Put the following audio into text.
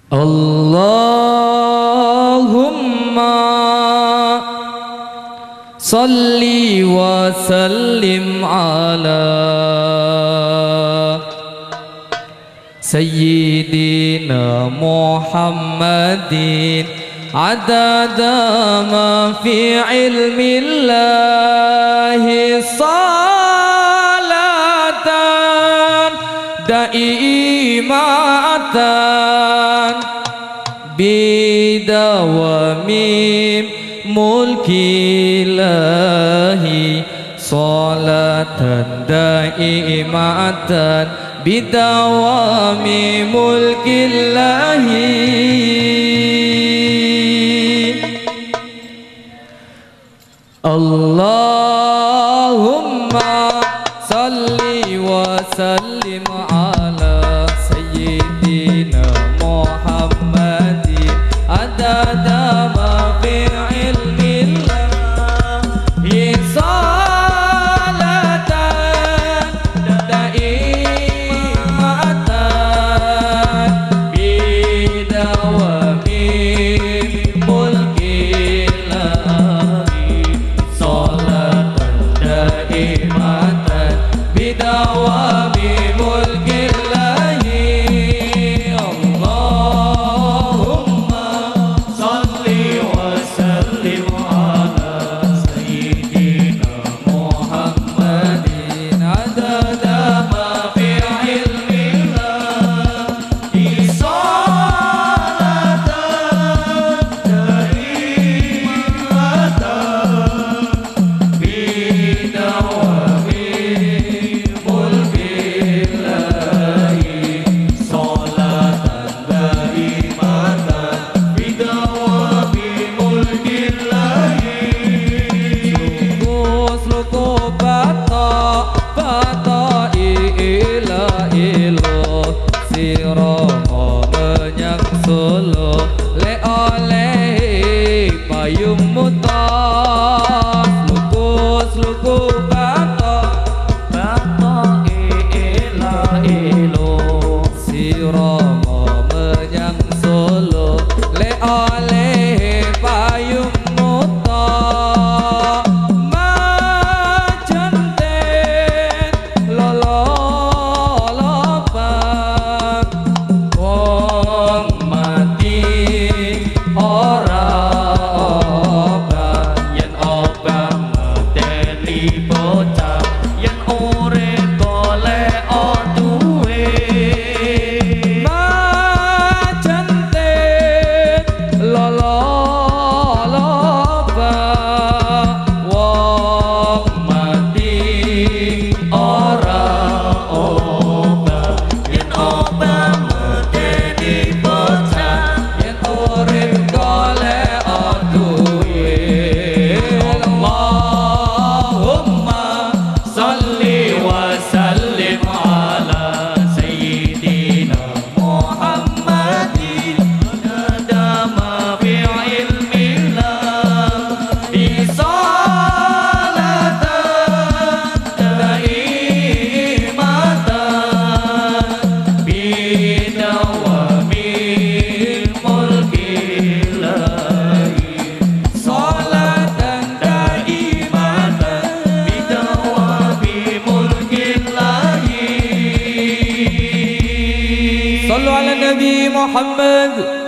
Allahumma salli wa sallim ala Sayyidina Muhammadin adada ma fi ilmillahi salatan daimatan bidawamim mulkillahi salatan daimatan bidawami mulkillahi. Allahumma salli wa sallim ala Sayyidina Muhammadin adada ma fi ilmillahi salatan daimatan bidawami mulkillahi salatan daimatan bidawami mulkillahi. Allahumma salli wa sallim ala Sayyidina Muhammadin adada ma fi ilmillahi salatan daimatan bidawami mulkillahi salatan daimatan bidawami mulkillahi. Luku bata ila sirama menyang Solo le oleh payung mutas. Luku bata ila sirama menyang Solo le oleh payung mutas. Majenten lolo lopan wong mati ora obah yen obah medeni bocah yen urip golek duwe. Majenten lolo lopan wong mati ora obah yen obah medeni bocah yen urip golek duwe. Allahumma salli wa sallim ala Sayyidina Muhammadin adada ma fi ilmillahi salatan daimatan bidawami mulkillahi salatan daimatan bidawami mulkillahi. Sallu ala Nabi Muhammad.